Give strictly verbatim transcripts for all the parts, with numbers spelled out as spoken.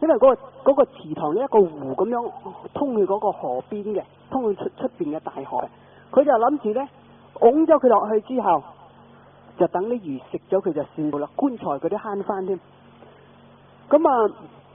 因為嗰、個嗰、個池塘呢，一個湖咁樣通去嗰個河邊嘅，通去出出邊嘅大海。佢就諗住呢，拱咗佢落去之後，就等啲魚食咗佢就算啦，棺材佢都慳翻添。咁啊，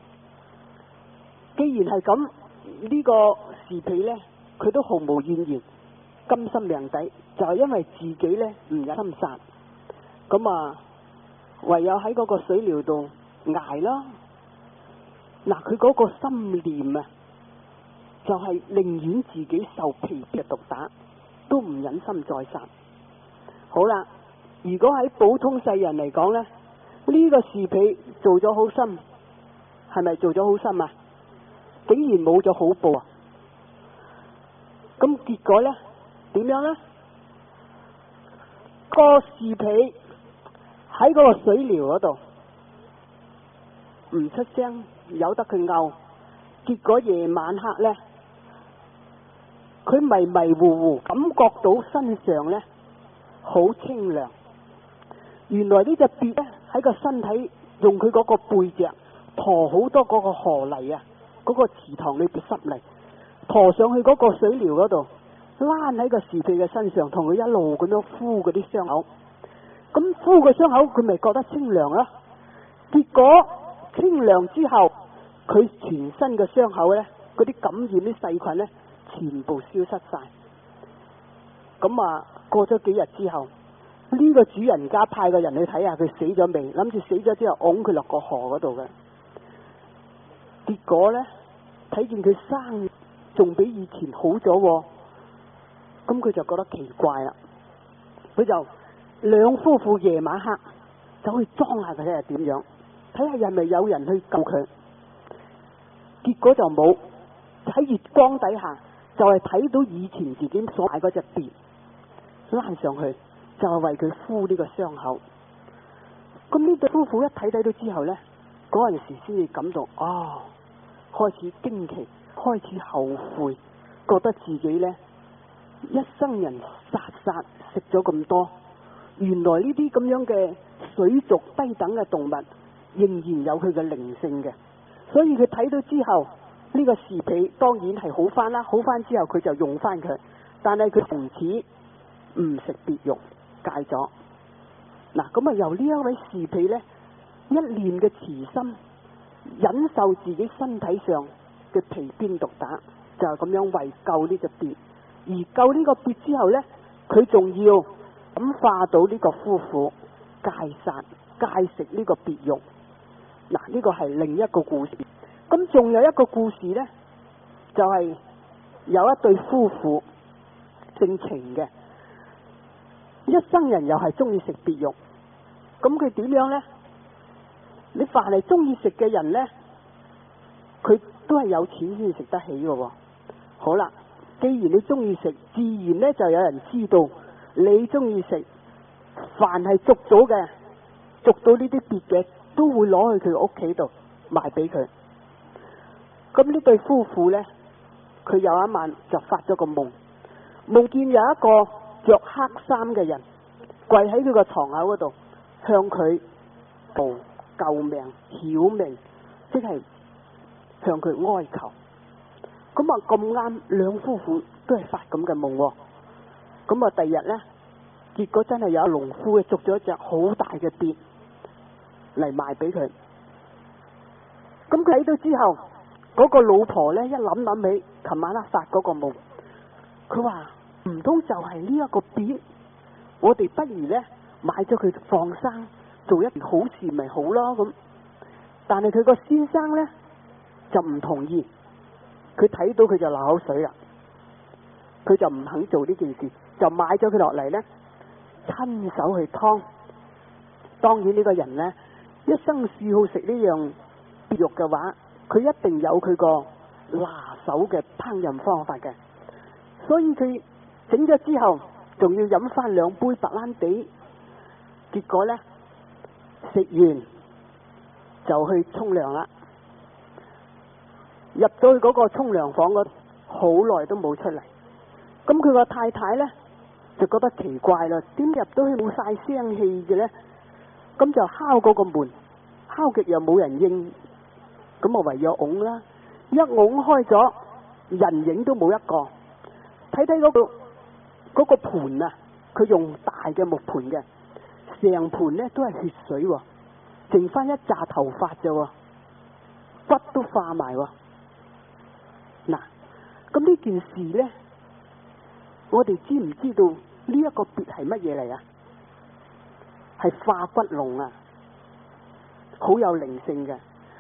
既然係咁，呢、個士皮呢，佢都毫無怨言，甘心命抵，就係因為自己呢唔忍心殺，咁啊唯有喺嗰個水寮度捱啦。嗱，佢嗰個心念啊，就係寧願自己受皮嘅毒打，都唔忍心再殺。好啦，如果喺普通世人嚟講呢，呢、個士皮做咗好心，係咪做咗好心啊？竟然冇咗好報啊！咁結果呢，點樣呢？個士皮喺嗰個水寮嗰度唔出聲，由得佢嘔。結果夜晚黑呢，佢迷迷糊糊感覺到身上呢好清涼。原來呢隻鱉呢，喺個身體用佢嗰個背脊馱好多嗰個河泥啊，嗰、個池塘裏邊濕泥，馱上去嗰個水寮嗰度，躝喺個士皮嘅身上，同佢一路咁樣敷嗰啲傷口。咁敷個傷口，佢咪覺得清涼啦？結果清涼之後，佢全身嘅傷口呢，嗰啲感染啲細菌呢，全部消失晒。咁啊，過咗幾日之後，呢、個主人家派個人去睇下佢死咗未，諗住死咗之後拱佢落個河嗰度嘅。結果呢，睇見佢生仲比以前好咗喎，咁佢就覺得奇怪啦。佢就兩夫婦夜晚黑走去裝下佢睇下點樣，睇下係咪有人去救佢。結果就冇，喺月光底下就係睇到以前自己所買嗰隻鱉拉上去，就係為佢敷呢個傷口。咁呢對夫婦一睇睇到之後呢，嗰陣時先至感到哦，開始驚奇，開始後悔，覺得自己呢一生人殺殺食咗咁多，原來呢啲咁樣嘅水族低等嘅動物仍然有佢嘅靈性嘅。所以佢睇到之後，呢、個士皮當然係好翻啦，好翻之後佢就用翻佢，但係佢從此唔食鱉肉，戒咗。嗱，咁啊由呢一位士皮呢，一念嘅慈心，忍受自己身體上嘅皮鞭毒打，就係咁樣為救呢隻鱉。而救呢個鱉之後呢，佢仲要感化到呢個夫婦戒殺戒食呢個鱉肉。嗱，呢個係另一個故事。咁仲有一個故事呢，就係、是、有一對夫婦姓程嘅，一生人又係中意食鱉肉。咁佢點樣呢？你凡係中意食嘅人呢，佢都係有錢先食得起嘅喎。好啦，既然你中意食，自然呢就有人知道你中意食。凡係捉到嘅，捉到呢啲鱉嘅，都會攞去佢屋企度賣俾佢。咁呢對夫婦呢，佢有一晚就發咗個夢，夢見有一個着黑衫嘅人跪喺佢個床口嗰度，向佢求救命、曉命，即係向佢哀求。咁啊咁啱，兩夫婦都係發咁嘅夢喎。咁啊第二日呢，結果真係有農夫捉咗一隻好大嘅鱉嚟賣俾佢。咁佢睇到之後，嗰、個老婆呢，一諗諗起琴晚黑發嗰個夢，佢話唔通就係呢一個鱉，我哋不如呢買咗佢放生，做一件好事咪好咯咁。但係佢個先生呢，就唔同意，佢睇到佢就流口水啦，佢就唔肯做呢件事，就買咗佢落嚟呢，親手去劏。當然呢個人呢，一生嗜好食呢樣鱉肉嘅話，佢一定有佢個拿手嘅烹飪方法嘅。所以佢整咗之後，仲要飲翻兩杯白蘭地。結果呢，食完就去沖涼啦。入到去嗰個沖涼房嗰度，好耐都冇出嚟。咁佢個太太呢，就覺得奇怪啦，點入到去冇晒聲氣嘅呢？咁就敲嗰個門，敲極又冇人應。 咁啊唯有拱啦，一拱開咗，人影都冇一個。睇睇嗰個嗰個盤啊，佢用大嘅木盤嘅，成盤咧都係血水喎，剩翻一紮頭髮啫喎，骨都化埋喎。嗱，咁呢件事咧，我哋知唔知道呢一個別係乜嘢嚟啊？係化骨龍啊，好有靈性嘅。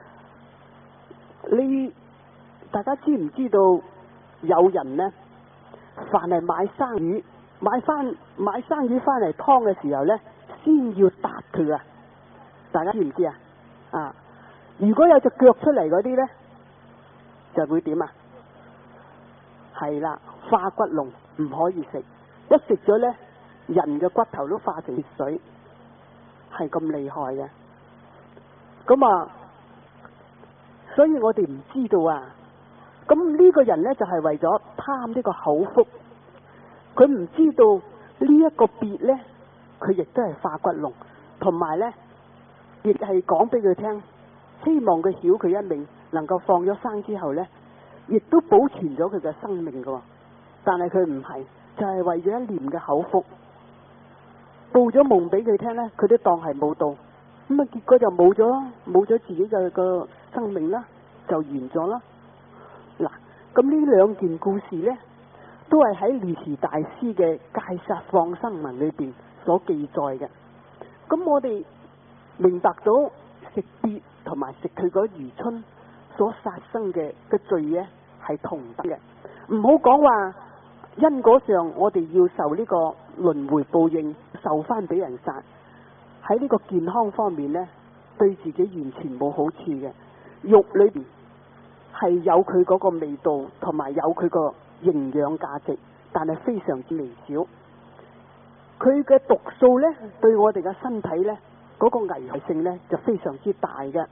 你大家知唔知道有人呢，凡係買生魚，買翻買生魚翻嚟劏嘅時候呢，先要搭佢啊！大家知唔知啊？啊，如果有隻腳出嚟嗰啲呢，就會點啊？係啦，化骨龍唔可以食，一食咗呢，人嘅骨頭都化成血水，係咁厲害嘅。咁啊，所以我哋唔知道啊。咁呢個人呢，就係為咗貪呢個口福，佢唔知道呢一個別呢，佢亦都係化骨龍，同埋呢，亦係講俾佢聽，希望佢曉佢一命，能夠放咗生之後呢，亦都保存咗佢嘅生命㗎。但係佢唔係，就係為咗一念嘅口福，報咗夢俾佢聽呢，佢都當係冇到，咁啊結果就冇咗，冇咗自己嘅個生命啦，就完咗啦。嗱，咁呢兩件故事呢，都係喺蓮池大師嘅《戒殺放生文》裏邊所記載嘅。咁我哋明白到食鱉同埋食佢嗰魚春所殺生嘅嘅罪呢，係同等嘅。唔好講話因果上我哋要受呢個輪迴報應，受翻俾人殺。喺呢個健康方面呢，對自己完全冇好處嘅。肉裏邊係有佢嗰個味道，同埋有佢個營養價值，但係非常之微小。佢嘅毒素呢，對我哋嘅身體呢，嗰個危害性呢，就非常之大嘅。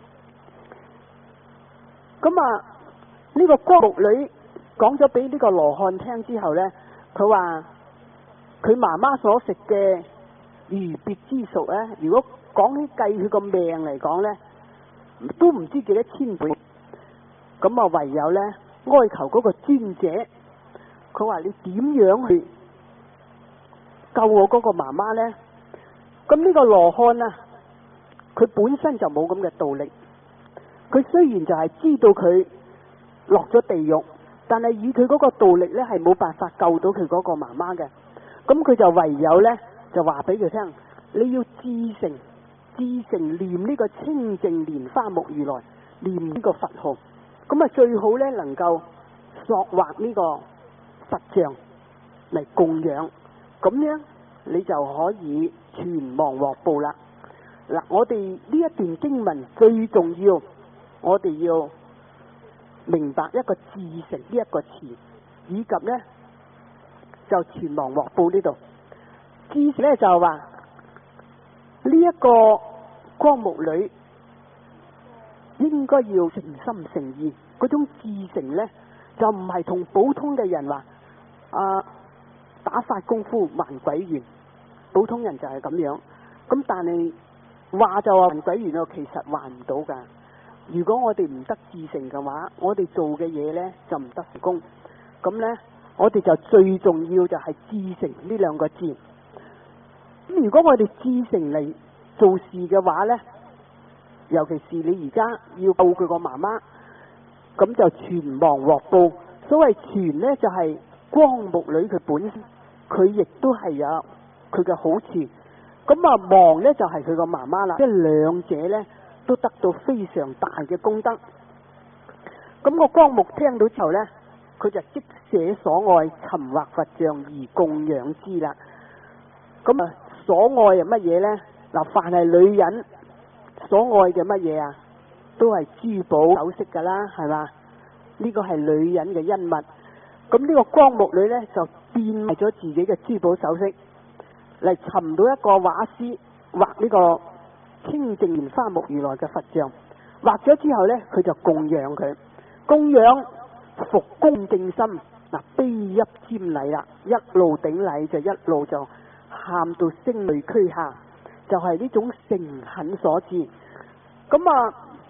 咁啊，呢個光目女講咗俾呢個羅漢聽之後呢，佢話佢媽媽所食嘅魚鱉之屬呢，如果講起計佢個命嚟講呢，都唔知幾多千倍。咁啊，唯有呢，哀求嗰個尊者，佢話你點樣去救我嗰個媽媽呢？咁呢個羅漢啊，佢本身就冇咁嘅道力。佢雖然就係知道佢落咗地獄，但係以佢嗰個道力呢，係冇辦法救到佢嗰個媽媽嘅。咁佢就唯有呢，就話俾佢聽，你要至誠至誠念呢個清淨蓮花目如來，念呢個佛號。咁啊，最好咧能夠塑畫呢個佛像嚟供養，咁樣你就可以全忘獲報啦。嗱，我哋呢一段經文最重要，我哋要明白一個至誠呢一個詞，以及呢就全忘獲報呢度。至誠咧就係話呢一個光目女應該要誠心誠意，嗰種至誠呢，就唔係同普通嘅人話啊打發功夫還鬼緣，普通人就係咁樣。咁但係話就話還鬼緣啊，其實還唔到噶。如果我哋唔得至誠嘅話，我哋做嘅嘢呢就唔得成功。咁呢，我哋就最重要就係至誠呢兩個字。咁如果我哋至誠嚟做事嘅話呢，尤其是你而家要報佢個媽媽，咁就全忘獲報。所謂全呢，就係、是、光目女佢本身，佢亦都係有佢嘅好處。咁啊忘呢，就係佢個媽媽啦，即係兩者呢，都得到非常大嘅功德。咁個光目聽到之後呢，佢就即捨所愛，尋畫佛像而供養之啦。咁啊所愛係乜嘢呢？嗱，凡係女人所愛嘅乜嘢啊，都係珠寶首飾噶啦，係嘛？呢個係女人嘅恩物。咁呢個光目女呢，就變賣咗自己嘅珠寶首飾，嚟尋到一個畫師畫呢個清淨蓮花目如來嘅佛像。畫咗之後呢，佢就供養佢，供養復恭敬心，嗱悲泣瞻禮啦，一路頂禮就一路就喊到聲淚俱下，就係、是、呢種誠懇所致。咁啊，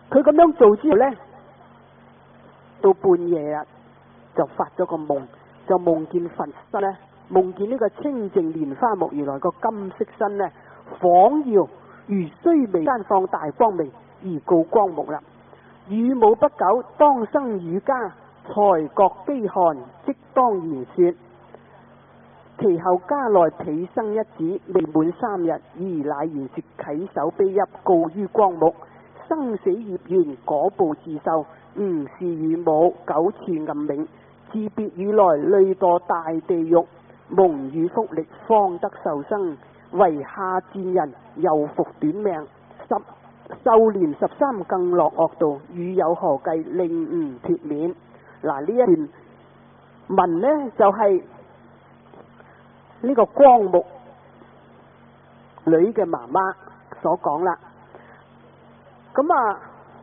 佢咁樣做之後呢，到半夜啊，就發咗個夢，就夢見佛身呢，夢見呢個清淨蓮花目如來個金色身呢，晃耀如須彌山放大光明而告光目啦。汝母不久當生乳家，才覺飢寒，即當言說。其後家內彼生一子，未滿三日，兒乃言說稽首悲泣，告於光目。生死業緣，果報自受。吾是乳母，久處暗冥，自別乳來，累墮大地獄。蒙汝福力，方得受生。為下賤人，又復短命。十壽年十三，更落惡道。汝有何計，令吾脱免？嗱，呢一段文呢，就係、是、呢個光目女嘅媽媽所講啦。咁啊，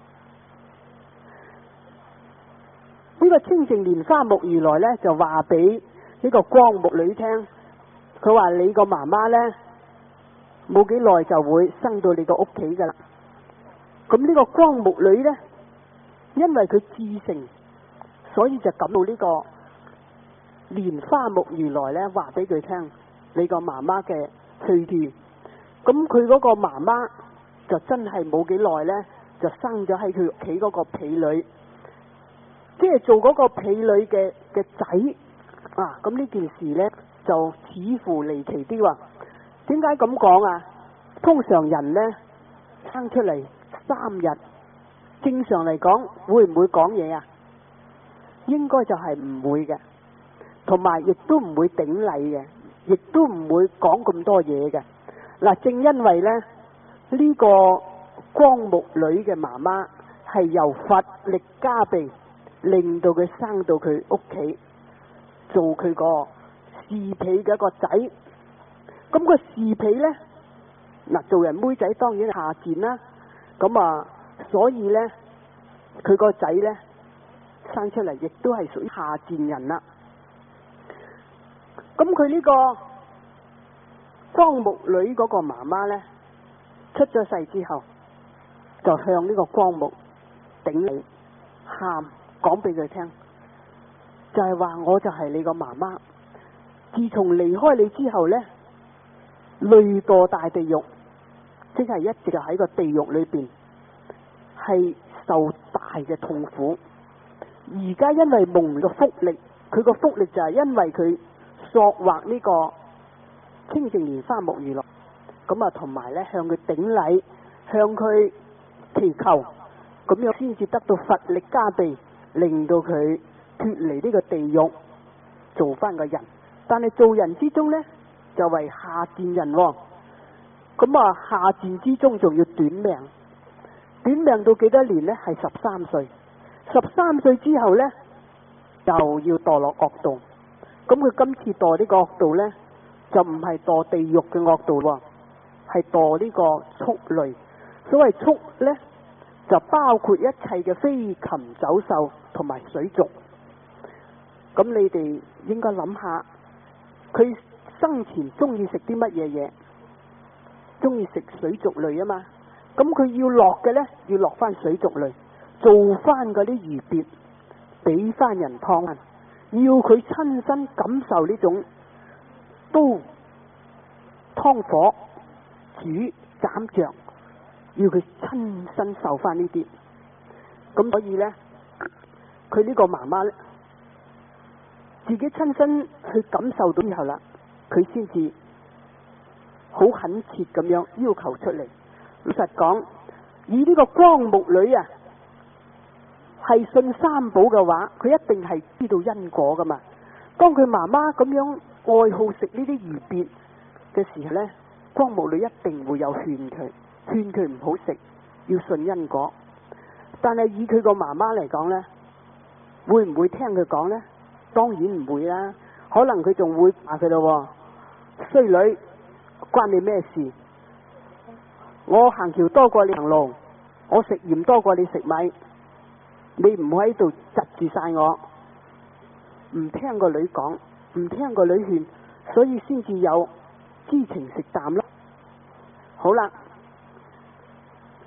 呢、這個清淨蓮花目如來呢，就話俾呢個光目女聽，佢話你個媽媽呢，冇幾耐就會生到你個屋企噶啦。咁呢個光目女呢，因為佢至誠，所以就感到呢個蓮花目如來呢，話俾佢聽你個媽媽嘅去處。咁佢嗰個媽媽就真係冇幾耐呢，就生咗喺佢屋企嗰個婢女，即係做嗰個婢女嘅嘅仔啊！咁呢件事呢，就似乎離奇啲喎。點解咁講啊？通常人呢，生出嚟三日，正常嚟講會唔會講嘢啊？應該就係唔會嘅，同埋亦都唔會頂禮嘅，亦都唔會講咁多嘢嘅。嗱，正因為呢，呢個光目女嘅媽媽係由佛力加被，令到佢生到佢屋企，做佢個侍婢嘅一個仔。咁個侍婢呢，嗱，做人妹仔當然下賤啦。咁啊，所以呢，佢個仔呢，生出嚟亦都係屬於下賤人啦。咁佢呢個光目女嗰個媽媽呢，出咗世之後，就向呢個光目頂禮喊，講俾佢聽，就係話我就係你個媽媽。自從離開你之後呢，累墮大地獄，即係一直就喺個地獄裏邊，係受大嘅痛苦。而家因為蒙個福力，佢個福力就係因為佢索獲呢個清淨蓮花目如來，咁啊同埋咧向佢頂禮，向佢祈求，咁樣先至得到佛力加被，令到佢脫離呢個地獄，做翻個人。但係做人之中呢，就為下賤人，哦，咁啊下賤之中仲要短命，短命到幾多年呢？係十三歲。十三歲之後呢，又要墮落惡道。咁佢今次墮呢個惡道呢，就唔係墮地獄嘅惡道喎，係墮呢個畜類。所謂畜呢，就包括一切嘅飛禽走獸同埋水族。咁你哋應該諗下，佢生前中意食啲乜嘢嘢？中意食水族類啊嘛。咁佢要落嘅呢，要落翻水族類。做翻嗰啲魚鱉，俾翻人劏，要佢親身感受呢種刀、劏火、煮、斬著，要佢親身受翻呢啲。咁所以呢，佢呢個媽媽呢，自己親身去感受到之後啦，佢先至好懇切咁樣要求出嚟。老實講，以呢個光目女啊，係信三寶嘅話，佢一定係知道因果噶嘛。當佢媽媽咁樣愛好食呢啲魚鱉嘅時候呢，光目女一定會有勸佢，勸佢唔好食，要信因果。但係以佢個媽媽嚟講呢，會唔會聽佢講呢？當然唔會啦，可能佢仲會話佢咯，衰女，關你咩事？我行橋多過你行路，我食鹽多過你食米。你唔好喺度窒住晒我，唔聽個女講，唔聽個女勸，所以先至有知情食啖咯。好啦，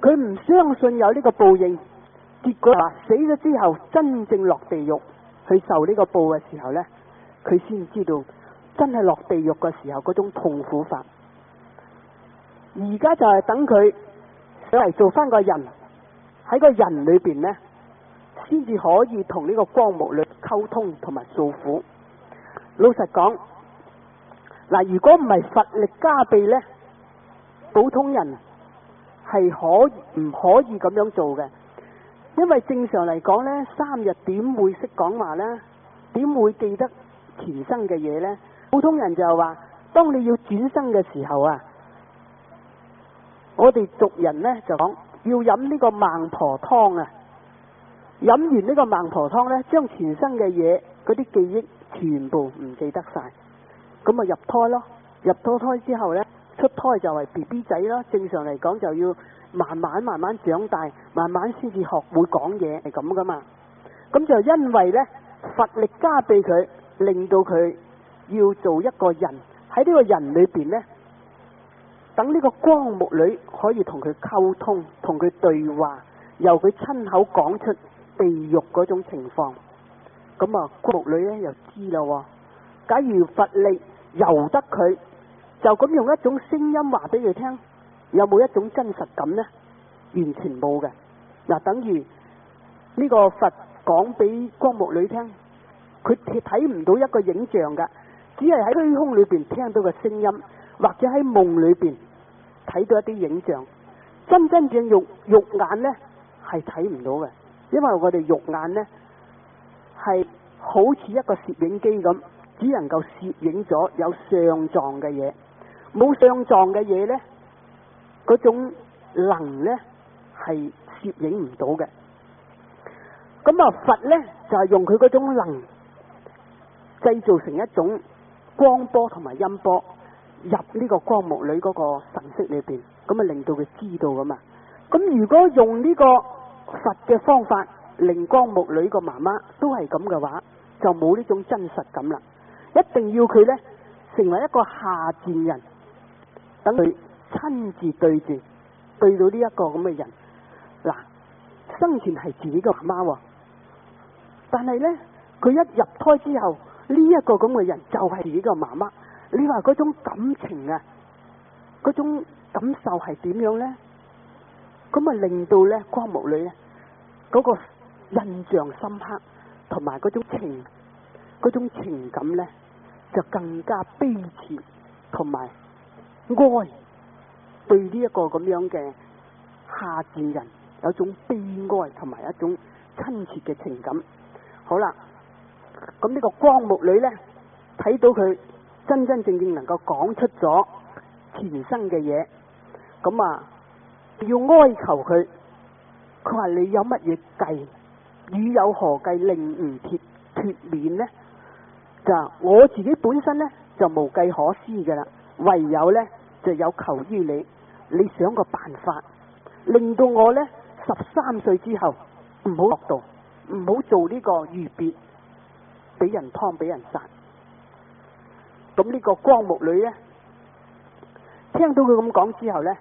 佢唔相信有呢個報應，結果話死咗之後真正落地獄去受呢個報嘅時候呢，佢先知道真係落地獄嘅時候嗰種痛苦法。而家就係等佢上嚟做翻個人，喺個人裏邊呢，先至可以同呢個光目女溝通同埋訴苦。老實講，嗱，如果唔係佛力加被呢，普通人係可唔可以咁樣做嘅？因為正常嚟講呢，三日點會識講話呢？點會記得前生嘅嘢呢？普通人就係話，當你要轉生嘅時候啊，我哋族人呢就講要飲呢個孟婆湯啊，飲完呢個孟婆湯呢，將前生嘅嘢嗰啲記憶全部唔記得晒，咁啊入胎咯，入咗胎之後呢，出胎就係 B B 仔咯。正常嚟講就要慢慢慢慢長大，慢慢先至學會講嘢，係咁噶嘛。咁就因為呢，佛力加俾佢，令到佢要做一個人，喺呢個人裏邊呢，等呢個光目女可以同佢溝通，同佢對話，由佢親口講出地獄嗰種情況。咁啊，光目女呢又知啦，假如佛力由得佢，就咁用一種聲音話俾佢聽，有冇一種真實感呢？完全冇嘅。嗱，等於呢個佛講俾光目女聽，佢睇唔到一個影像噶，只係喺虛空裏邊聽到個聲音，或者喺夢裏邊睇到一啲影像。真真正肉肉眼呢係睇唔到嘅，因為我哋肉眼呢係好似一個攝影機咁，只能夠攝影咗有相狀嘅嘢，冇相狀嘅嘢呢，嗰種能呢係攝影唔到嘅。咁啊，佛呢就係用佢嗰種能製造成一種光波同埋音波入呢個光目女嗰個神識裏邊，咁啊令到佢知道噶嘛。咁如果用呢個佛嘅方法令光目女個媽媽都係咁嘅話，就冇呢種真實感啦。一定要佢呢成為一個下賤人，等佢親自對住對到呢一個咁嘅人。嗱，生前係自己嘅媽媽，但係呢，佢一入胎之後，呢、這、一個咁嘅人就係自己嘅媽媽。你話嗰種感情啊，嗰種感受係點樣呢？咁啊令到呢光目女呢嗰、那個印象深刻，同埋嗰種情嗰種情感呢，就更加悲切同埋哀，對呢一個咁樣嘅下賤人有一種悲哀同埋一種親切嘅情感。好啦，咁呢個光目女呢，睇到佢真真正正能夠講出咗前生嘅嘢，咁啊要哀求佢，佢話你有乜嘢計，與有何計令吾脱脱免呢？就我自己本身呢，就無計可施嘅啦，唯有呢，就有求於你，你想個辦法，令到我呢十三歲之後唔好落道，唔好做呢個逾別，俾人劏俾人殺。咁呢個光目女呢，聽到佢咁講之後呢，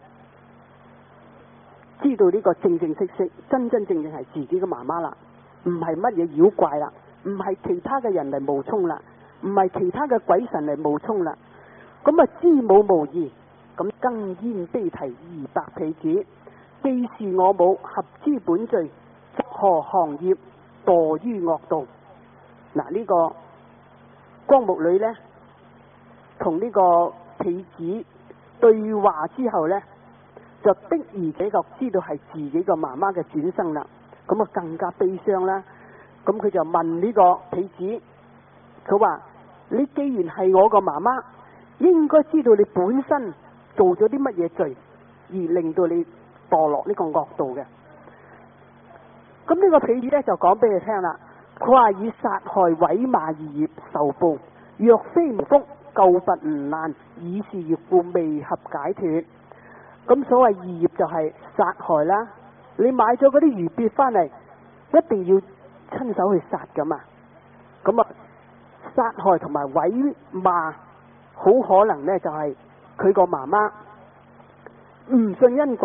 知道呢個正正式式真真正正係自己嘅媽媽啦，唔係乜嘢妖怪啦，唔係其他嘅人嚟冒充啦，唔係其他嘅鬼神嚟冒充啦。咁啊知母無疑，咁更焉悲啼二百婢子，既是我母，合之本罪，作何行業墮於惡道。嗱，呢個光目女呢，同呢個婢子對話之後呢，就的而且確知道係自己個媽媽嘅轉生啦，咁啊更加悲傷啦。咁佢就問呢個婢子，佢話你既然係我個媽媽，應該知道你本身做咗啲乜嘢罪，而令到你墮落呢個惡道嘅。咁呢個婢子呢，就講俾佢聽啦，佢話以殺害毀罵二業受報，若非無福，救拔吾難，以是業故未合解脫。咁所謂二業就係殺害啦，你買咗嗰啲魚鱉翻嚟，一定要親手去殺噶嘛。咁啊，殺害同埋毀罵，好可能呢就係佢個媽媽唔信因果，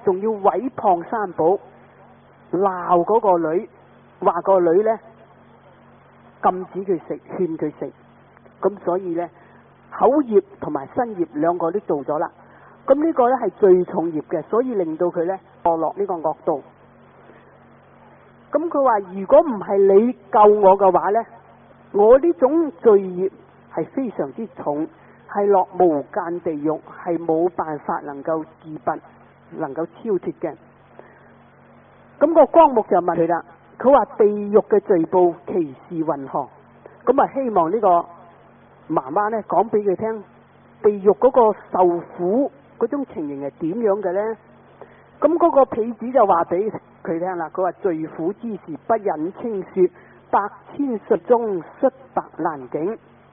仲要毀謗三寶，鬧嗰個女，話個女呢禁止佢食，勸佢食。咁所以呢，口業同埋身業兩個都做咗啦。咁呢個呢係最重業嘅，所以令到佢呢墮落呢個惡道。咁佢話如果唔係你救我嘅話呢，我呢種罪業係非常之重，係落無間地獄，係冇辦法能夠自拔，能夠超脫嘅。咁個光目就問佢啦，佢話地獄嘅罪報其是云何？咁啊希望呢個媽媽呢講俾佢聽，地獄嗰個受苦嗰種情形係點樣嘅呢？咁嗰個婢子就話俾佢聽啦，佢話最苦之事不忍清說，百千術中率白難境。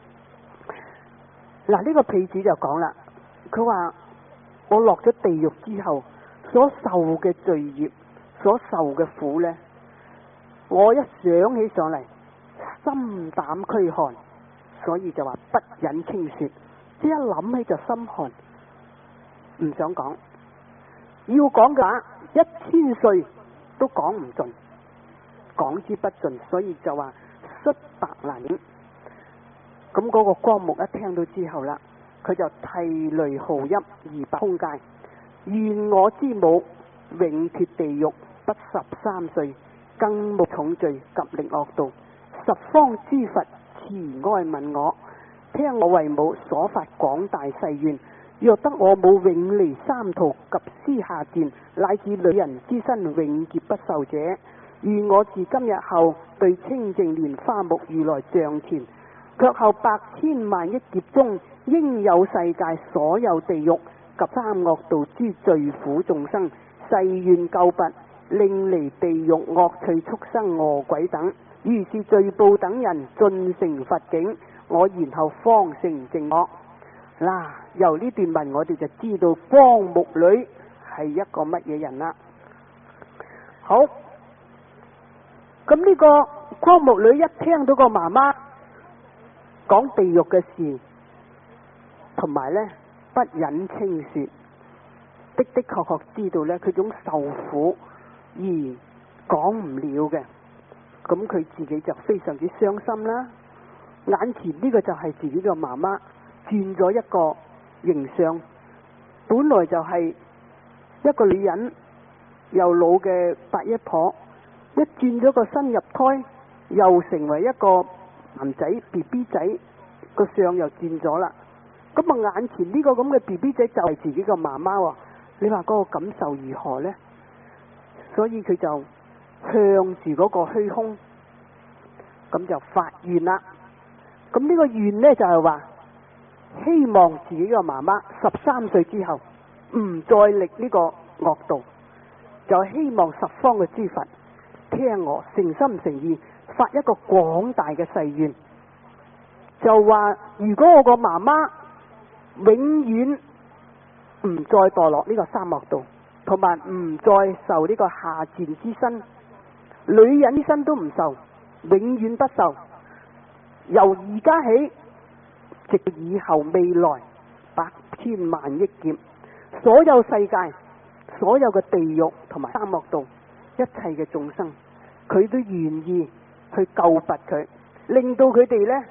嗱，呢個婢子就講啦，佢話我落咗地獄之後所受嘅罪業，所受嘅苦呢，我一想起上嚟心膽驅寒，所以就話不忍清說，即一諗起就心寒，唔想講。要講嘅話，一千歲都講唔盡，講之不盡，所以就話率白難境。咁嗰個光目一聽到之後啦，佢就涕淚號泣而白空界，願我之母永脱地獄不十三歲，更無重罪及力惡道。十方諸佛慈愛問我，聽我為母所發廣大誓願，若得我母永離三途及私下賤，乃至女人之身永劫不受者，願我自今日後對清淨蓮花目如來像前，卻後百千萬億劫中，應有世界所有地獄及三惡道諸罪苦眾生，誓願救拔，令離地獄惡趣畜生餓鬼等，如是罪報等人盡成佛境，我然後方成淨惡。嗱，由呢段文我哋就知道光目女係一個乜嘢人啦。好，咁呢個光目女一聽到個媽媽講地獄嘅事，同埋呢不忍清說，的的確確知道呢佢種受苦而講唔了嘅，咁佢自己就非常之傷心啦。眼前呢個就係自己嘅媽媽轉咗一個形象，本來就係一個女人又老嘅白衣婆，一轉咗個身入胎，又成為一個男仔 B B 仔，個相又轉咗啦。咁啊，眼前呢個咁嘅 B B 仔就係自己嘅媽媽喎，你話嗰個感受如何呢？所以佢就向住嗰個虛空，咁就發願啦。咁呢個願呢，就係話希望自己嘅媽媽十三歲之後唔再歷呢個惡道，就希望十方嘅諸佛聽我誠心誠意發一個廣大嘅誓願，就話如果我個媽媽永遠唔再墮落呢個三惡道，同埋唔再受呢個下賤之身，女人之身都唔受，永遠不受，由而家起直到以後未來百千萬億劫，所有世界所有嘅地獄同埋三惡道一切嘅眾生，佢都願意去救拔佢，令到佢哋呢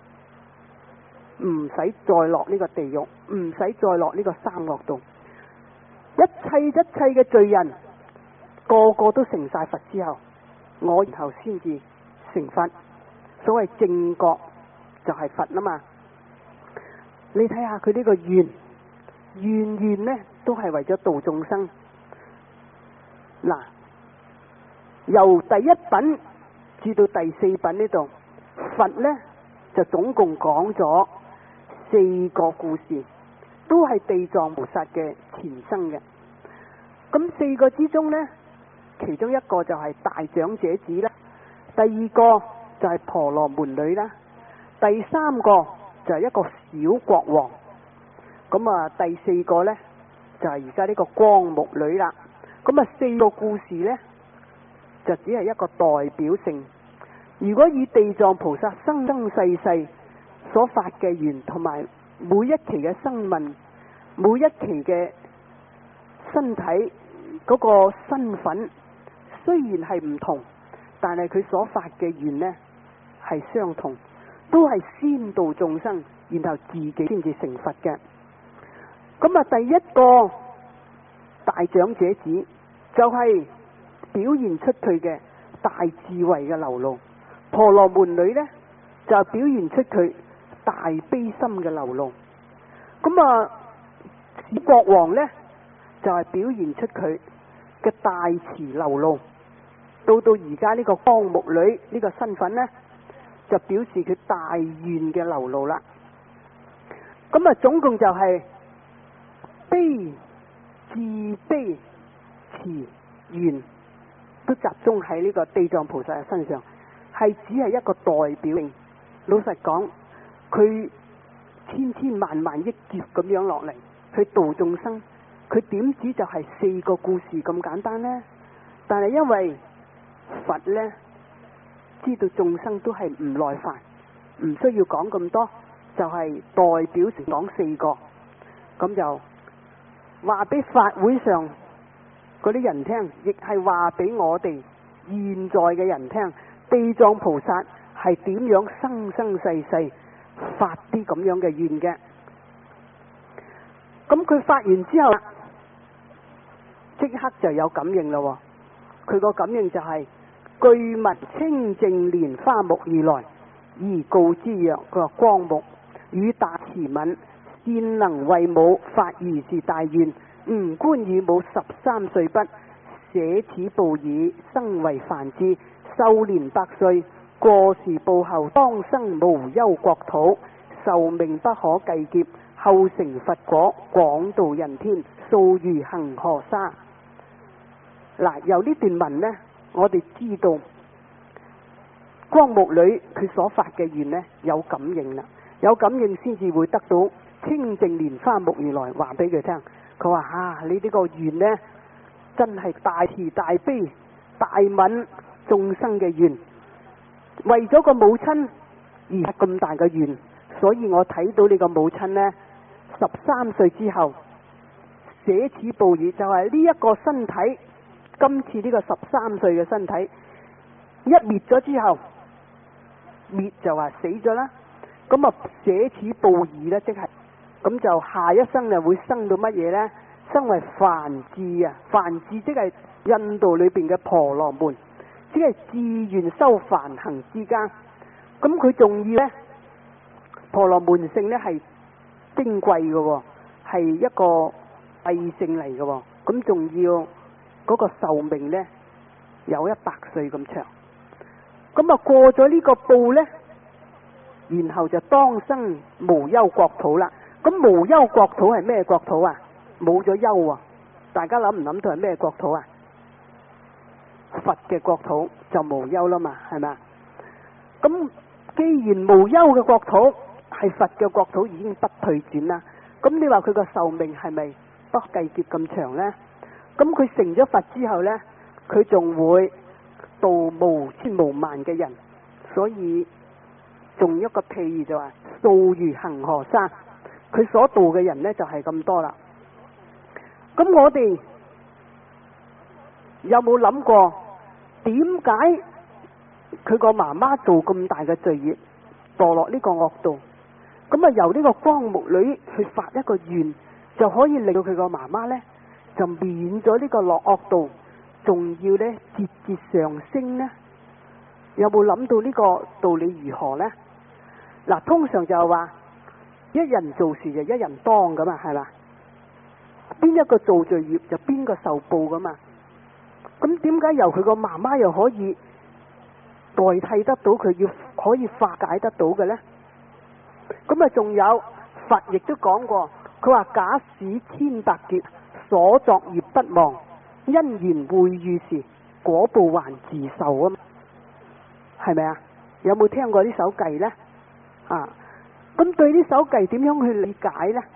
唔使再落呢個地獄，唔使再落呢個三惡道。一切一切嘅罪人個個都成晒佛之後，我然後先至成佛。所謂正覺就係佛啦嘛。你睇下佢呢個願願願呢都係為咗度眾生。嗱，由第一品至到第四品呢度，佛呢就總共講咗四個故事，都係地藏菩薩嘅前生嘅。咁四個之中呢，其中一個就係大長者子啦，第二個就係婆羅門女啦，第三個就係一個小國王，咁啊第四個呢，就係而家呢個光目女啦。咁啊四個故事呢，就只係一個代表性。如果以地藏菩薩生生世世所發嘅願，同埋每一期嘅生命，每一期嘅身體嗰個身份雖然係唔同，但係佢所發嘅願呢係相同，都係先度眾生，然後自己先至成佛嘅。咁啊，第一個大長者子就係表現出佢嘅大智慧嘅流露，婆羅門女呢就表現出佢大悲心嘅流露。咁啊，國王呢就係表現出佢嘅大慈流露。到到而家呢個光目女呢個身份呢，就表示佢大願嘅流露啦。咁啊，總共就係悲、智悲、慈、願，都集中喺呢個地藏菩薩嘅身上，係只係一個代表性。老實講，佢千千萬萬億劫咁樣落嚟，去度眾生，佢點止就係四個故事咁簡單呢？但係因為佛呢知道眾生都係唔耐煩，唔需要講咁多，就係、是、代表性講四個，咁就話俾法會上嗰啲人聽，亦係話俾我哋現在嘅人聽，地藏菩薩係點樣生生世世發啲咁樣嘅願嘅。咁佢發完之後，即刻就有感應咯。佢個感應就係、是、具物清淨蓮花目而來，而告之曰：佢話光目與大慈憫，善能為母發如是大願。吾觀與母十三歲不捨此報已，生為梵志，壽年百歲，過時報後當生無憂國土，壽命不可計劫，後成佛果，廣度人天，數如恒河沙。嗱，由呢段文呢，我哋知道光目女佢所發嘅願呢有感應啦，有感應先至會得到清淨蓮花目而來話俾佢聽。佢話啊，你呢個願呢真係大慈大悲大憫眾生嘅願，為咗個母親而咁大嘅願，所以我睇到你個母親呢十三歲之後捨此報已，就係呢一個身體，今次呢個十三歲嘅身體一滅咗之後，滅就話死咗啦，咁啊捨此報已呢，即係咁就下一生就會生到乜嘢呢？生為梵志啊！梵志即係印度裏邊嘅婆羅門，即係自願修梵行之家。咁佢仲要呢，婆羅門姓呢係矜貴嘅，係一個貴姓嚟嘅。咁仲要嗰個壽命呢有一百歲咁長。咁啊過咗呢個報呢，然後就當生無憂國土啦。咁無憂國土係咩國土啊？冇咗憂啊！大家諗唔諗到係咩國土啊？佛嘅國土就無憂啦嘛，係咪？咁既然無憂嘅國土係佛嘅國土，已經不退轉啦。咁你話佢個壽命係咪不計劫咁長呢？咁佢成咗佛之後呢，佢仲會度無千無萬嘅人，所以仲一個譬喻就話數如恒河沙。佢所度嘅人呢，就係咁多啦。咁我哋有冇諗過點解佢個媽媽做咁大嘅罪業，墮落呢個惡道？咁啊由呢個光目女去發一個願，就可以令到佢個媽媽呢就免咗呢個落惡道，仲要呢節節上升呢？有冇諗到呢個道理如何呢？嗱，通常就係話一人做事就一人當噶嘛，係嘛？邊一個做罪業就邊個受報噶嘛？咁點解由佢個媽媽又可以代替得到佢，要可以化解得到嘅呢？咁啊，仲有佛亦都講過，佢話假使千百劫所作業不忘，因緣會遇時，果報還自受啊嘛，係咪啊？有冇聽過呢首偈呢？啊，咁對呢首偈點樣去理解呢？